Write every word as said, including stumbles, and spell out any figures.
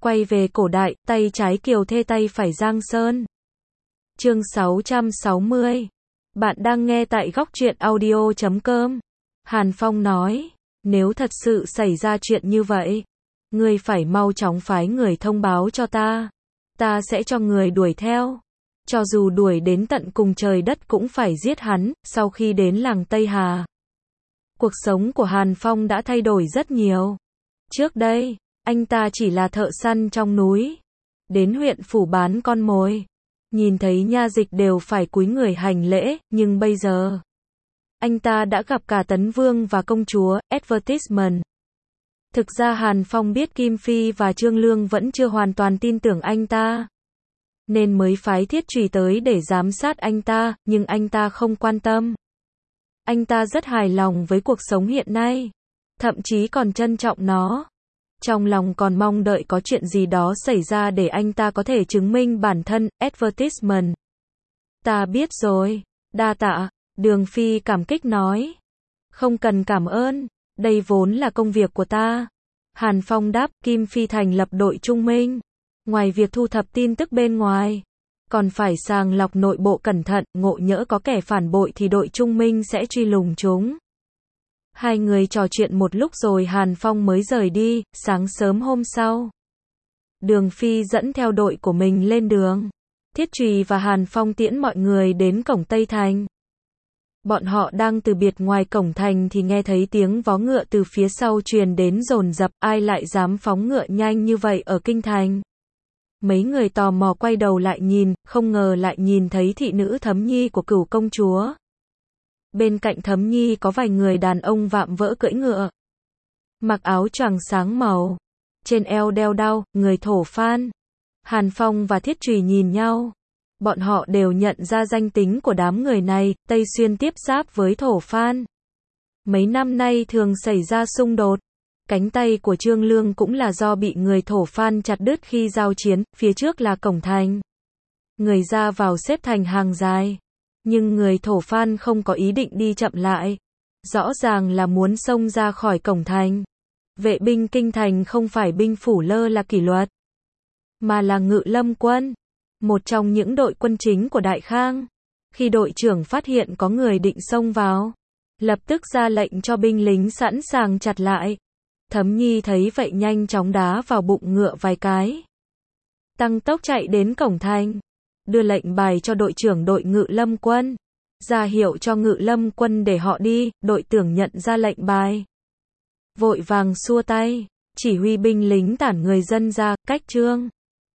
Quay về cổ đại, tay trái Kiều Thê tay phải Giang Sơn. Chương sáu trăm sáu mươi. Bạn đang nghe tại góc truyện audio chấm com. Hàn Phong nói, nếu thật sự xảy ra chuyện như vậy, ngươi phải mau chóng phái người thông báo cho ta. Ta sẽ cho người đuổi theo. Cho dù đuổi đến tận cùng trời đất cũng phải giết hắn. Sau khi đến làng Tây Hà, cuộc sống của Hàn Phong đã thay đổi rất nhiều. Trước đây, anh ta chỉ là thợ săn trong núi, đến huyện phủ bán con mồi, nhìn thấy nha dịch đều phải cúi người hành lễ, nhưng bây giờ, anh ta đã gặp cả Tấn Vương và công chúa, advertisement. Thực ra Hàn Phong biết Kim Phi và Trương Lương vẫn chưa hoàn toàn tin tưởng anh ta, nên mới phái Thiết Trùy tới để giám sát anh ta, nhưng anh ta không quan tâm. Anh ta rất hài lòng với cuộc sống hiện nay, thậm chí còn trân trọng nó. Trong lòng còn mong đợi có chuyện gì đó xảy ra để anh ta có thể chứng minh bản thân, advertisement. Ta biết rồi, đa tạ, Đường Phi cảm kích nói. Không cần cảm ơn, đây vốn là công việc của ta. Hàn Phong đáp. Kim Phi thành lập đội trung minh. Ngoài việc thu thập tin tức bên ngoài, còn phải sàng lọc nội bộ cẩn thận, ngộ nhỡ có kẻ phản bội thì đội trung minh sẽ truy lùng chúng. Hai người trò chuyện một lúc rồi Hàn Phong mới rời đi. Sáng sớm hôm sau, Đường Phi dẫn theo đội của mình lên đường. Thiết Trùy và Hàn Phong tiễn mọi người đến cổng Tây Thành. Bọn họ đang từ biệt ngoài cổng thành thì nghe thấy tiếng vó ngựa từ phía sau truyền đến dồn dập. Ai lại dám phóng ngựa nhanh như vậy ở kinh thành? Mấy người tò mò quay đầu lại nhìn, không ngờ lại nhìn thấy thị nữ Thấm Nhi của Cửu công chúa. Bên cạnh Thấm Nhi có vài người đàn ông vạm vỡ cưỡi ngựa, mặc áo choàng sáng màu, trên eo đeo đao, người thổ phan. Hàn Phong và Thiết Trùy nhìn nhau. Bọn họ đều nhận ra danh tính của đám người này. Tây Xuyên tiếp giáp với thổ phan. Mấy năm nay thường xảy ra xung đột. Cánh tay của Trương Lương cũng là do bị người thổ phan chặt đứt khi giao chiến. Phía trước là cổng thành, người ra vào xếp thành hàng dài, nhưng người thổ phan không có ý định đi chậm lại, rõ ràng là muốn xông ra khỏi cổng thành. Vệ binh kinh thành không phải binh phủ lơ là kỷ luật, mà là Ngự Lâm quân, một trong những đội quân chính của Đại Khang. Khi đội trưởng phát hiện có người định xông vào, lập tức ra lệnh cho binh lính sẵn sàng chặt lại. Thấm Nhi thấy vậy nhanh chóng đá vào bụng ngựa vài cái, tăng tốc chạy đến cổng thành, đưa lệnh bài cho đội trưởng đội Ngự Lâm quân, ra hiệu cho Ngự Lâm quân để họ đi. Đội trưởng nhận ra lệnh bài, vội vàng xua tay, chỉ huy binh lính tản người dân ra, cách trương